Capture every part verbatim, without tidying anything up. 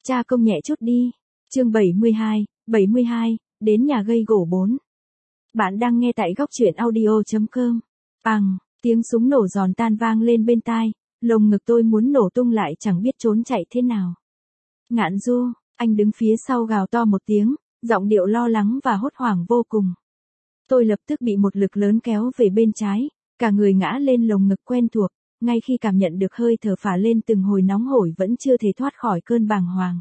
Cha công nhẹ chút đi. Chương bảy mươi hai, bảy mươi hai, đến nhà gây gổ bốn. Bạn đang nghe tại góc truyện audio chấm com. Bằng, tiếng súng nổ giòn tan vang lên bên tai, lồng ngực tôi muốn nổ tung lại chẳng biết trốn chạy thế nào. Ngạn Du, anh đứng phía sau gào to một tiếng, giọng điệu lo lắng và hốt hoảng vô cùng. Tôi lập tức bị một lực lớn kéo về bên trái, cả người ngã lên lồng ngực quen thuộc, ngay khi cảm nhận được hơi thở phả lên từng hồi nóng hổi vẫn chưa thể thoát khỏi cơn bàng hoàng.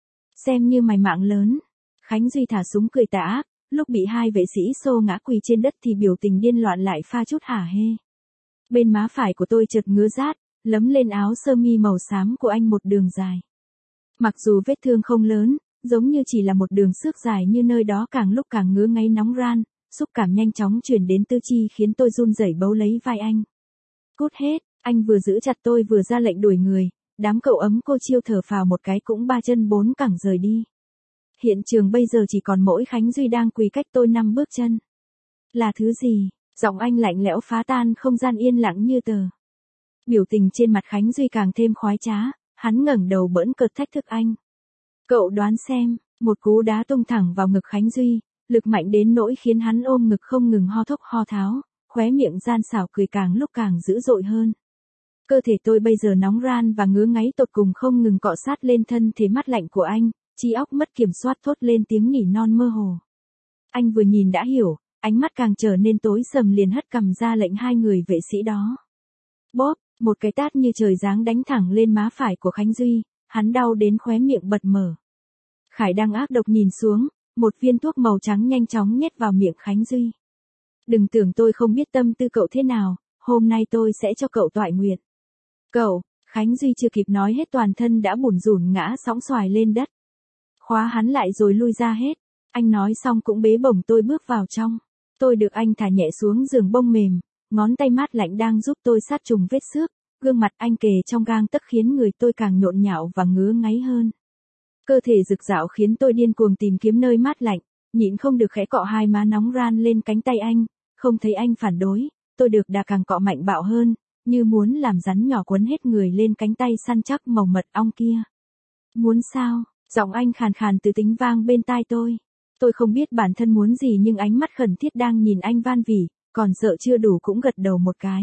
Xem như mày mạng lớn. Khánh Duy thả súng cười tà ác, lúc bị hai vệ sĩ xô ngã quỳ trên đất thì biểu tình điên loạn lại pha chút hả hê. Bên má phải của tôi chợt ngứa rát, lấm lên áo sơ mi màu xám của anh một đường dài. Mặc dù vết thương không lớn, giống như chỉ là một đường xước dài như nơi đó càng lúc càng ngứa ngáy nóng ran, xúc cảm nhanh chóng truyền đến tứ chi khiến tôi run rẩy bấu lấy vai anh. Cút hết, anh vừa giữ chặt tôi vừa ra lệnh đuổi người, đám cậu ấm cô Chiêu thở phào một cái cũng ba chân bốn cẳng rời đi. Hiện trường bây giờ chỉ còn mỗi Khánh Duy đang quỳ cách tôi năm bước chân. Là thứ gì? Giọng anh lạnh lẽo phá tan không gian yên lặng như tờ. Biểu tình trên mặt Khánh Duy càng thêm khoái trá, hắn ngẩng đầu bỡn cợt thách thức anh. Cậu đoán xem, một cú đá tung thẳng vào ngực Khánh Duy, lực mạnh đến nỗi khiến hắn ôm ngực không ngừng ho thốc ho tháo, khóe miệng gian xảo cười càng lúc càng dữ dội hơn. Cơ thể tôi bây giờ nóng ran và ngứa ngáy tột cùng không ngừng cọ sát lên thân thể mát lạnh của anh, trí óc mất kiểm soát thốt lên tiếng nỉ non mơ hồ. Anh vừa nhìn đã hiểu, ánh mắt càng trở nên tối sầm liền hất cằm ra lệnh hai người vệ sĩ đó. Bóp, một cái tát như trời giáng đánh thẳng lên má phải của Khánh Duy, hắn đau đến khóe miệng bật mở. Khải đang ác độc nhìn xuống, một viên thuốc màu trắng nhanh chóng nhét vào miệng Khánh Duy. Đừng tưởng tôi không biết tâm tư cậu thế nào, hôm nay tôi sẽ cho cậu toại nguyện. Cậu, Khánh Duy chưa kịp nói hết toàn thân đã bủn rủn ngã sõng xoài lên đất. Khóa hắn lại rồi lui ra hết. Anh nói xong cũng bế bổng tôi bước vào trong. Tôi được anh thả nhẹ xuống giường bông mềm, ngón tay mát lạnh đang giúp tôi sát trùng vết xước, gương mặt anh kề trong gang tấc khiến người tôi càng nhộn nhạo và ngứa ngáy hơn. Cơ thể rực rạo khiến tôi điên cuồng tìm kiếm nơi mát lạnh, nhịn không được khẽ cọ hai má nóng ran lên cánh tay anh, không thấy anh phản đối, tôi được đà càng cọ mạnh bạo hơn, như muốn làm rắn nhỏ quấn hết người lên cánh tay săn chắc màu mật ong kia. Muốn sao? Giọng anh khàn khàn từ tính vang bên tai tôi. Tôi không biết bản thân muốn gì nhưng ánh mắt khẩn thiết đang nhìn anh van vỉ, còn sợ chưa đủ cũng gật đầu một cái.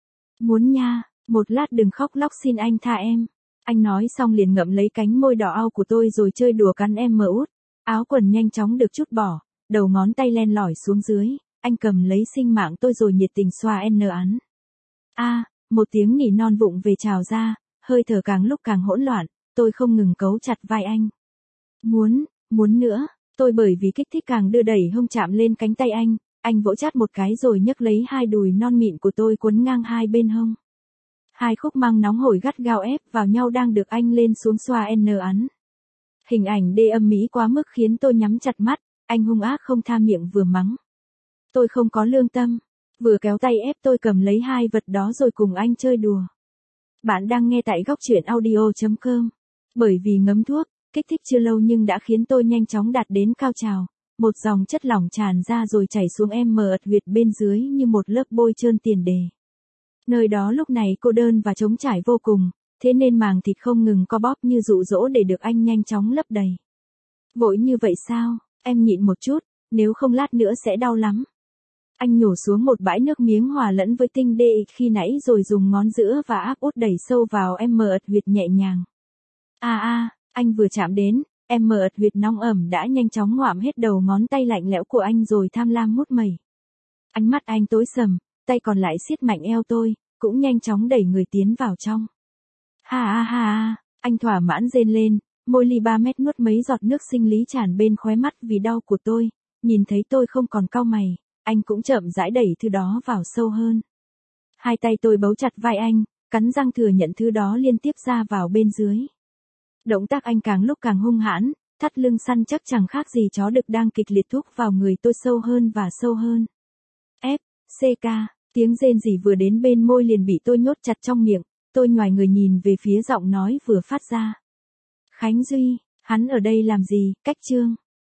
Muốn nha, một lát đừng khóc lóc xin anh tha em. Anh nói xong liền ngậm lấy cánh môi đỏ au của tôi rồi chơi đùa cắn em mờ út. Áo quần nhanh chóng được trút bỏ, đầu ngón tay len lỏi xuống dưới, anh cầm lấy sinh mạng tôi rồi nhiệt tình xoa n án. A, à, một tiếng nỉ non vụng về trào ra, hơi thở càng lúc càng hỗn loạn, tôi không ngừng cấu chặt vai anh. Muốn, muốn nữa, tôi bởi vì kích thích càng đưa đẩy hông chạm lên cánh tay anh, anh vỗ chát một cái rồi nhấc lấy hai đùi non mịn của tôi quấn ngang hai bên hông. Hai khúc măng nóng hổi gắt gao ép vào nhau đang được anh lên xuống xoa n án. Hình ảnh đê âm mỹ quá mức khiến tôi nhắm chặt mắt, anh hung ác không tha miệng vừa mắng. Tôi không có lương tâm, vừa kéo tay ép tôi cầm lấy hai vật đó rồi cùng anh chơi đùa. Bạn đang nghe tại góc truyện audio chấm com. Bởi vì ngấm thuốc, kích thích chưa lâu nhưng đã khiến tôi nhanh chóng đạt đến cao trào, một dòng chất lỏng tràn ra rồi chảy xuống em mờ ật huyệt bên dưới như một lớp bôi trơn tiền đề. Nơi đó lúc này cô đơn và trống trải vô cùng, thế nên màng thịt không ngừng co bóp như dụ dỗ để được anh nhanh chóng lấp đầy. Vội như vậy sao, em nhịn một chút, nếu không lát nữa sẽ đau lắm. Anh nhổ xuống một bãi nước miếng hòa lẫn với tinh đê khi nãy rồi dùng ngón giữa và áp út đẩy sâu vào em mờ ật huyệt nhẹ nhàng. A à, a, à, anh vừa chạm đến, em mờ ật huyệt nóng ẩm đã nhanh chóng ngoạm hết đầu ngón tay lạnh lẽo của anh rồi tham lam mút mẩy. Ánh mắt anh tối sầm, tay còn lại siết mạnh eo tôi, cũng nhanh chóng đẩy người tiến vào trong. Ha ha ha ha, anh thỏa mãn rên lên, môi ly ba mét nuốt mấy giọt nước sinh lý tràn bên khóe mắt vì đau của tôi, nhìn thấy tôi không còn cau mày, anh cũng chậm rãi đẩy thứ đó vào sâu hơn. Hai tay tôi bấu chặt vai anh, cắn răng thừa nhận thứ đó liên tiếp ra vào bên dưới. Động tác anh càng lúc càng hung hãn, thắt lưng săn chắc chẳng khác gì chó đực đang kịch liệt thúc vào người tôi sâu hơn và sâu hơn. F, C K, tiếng rên rỉ vừa đến bên môi liền bị tôi nhốt chặt trong miệng, tôi nhoài người nhìn về phía giọng nói vừa phát ra. Khánh Duy, hắn ở đây làm gì, cách chương.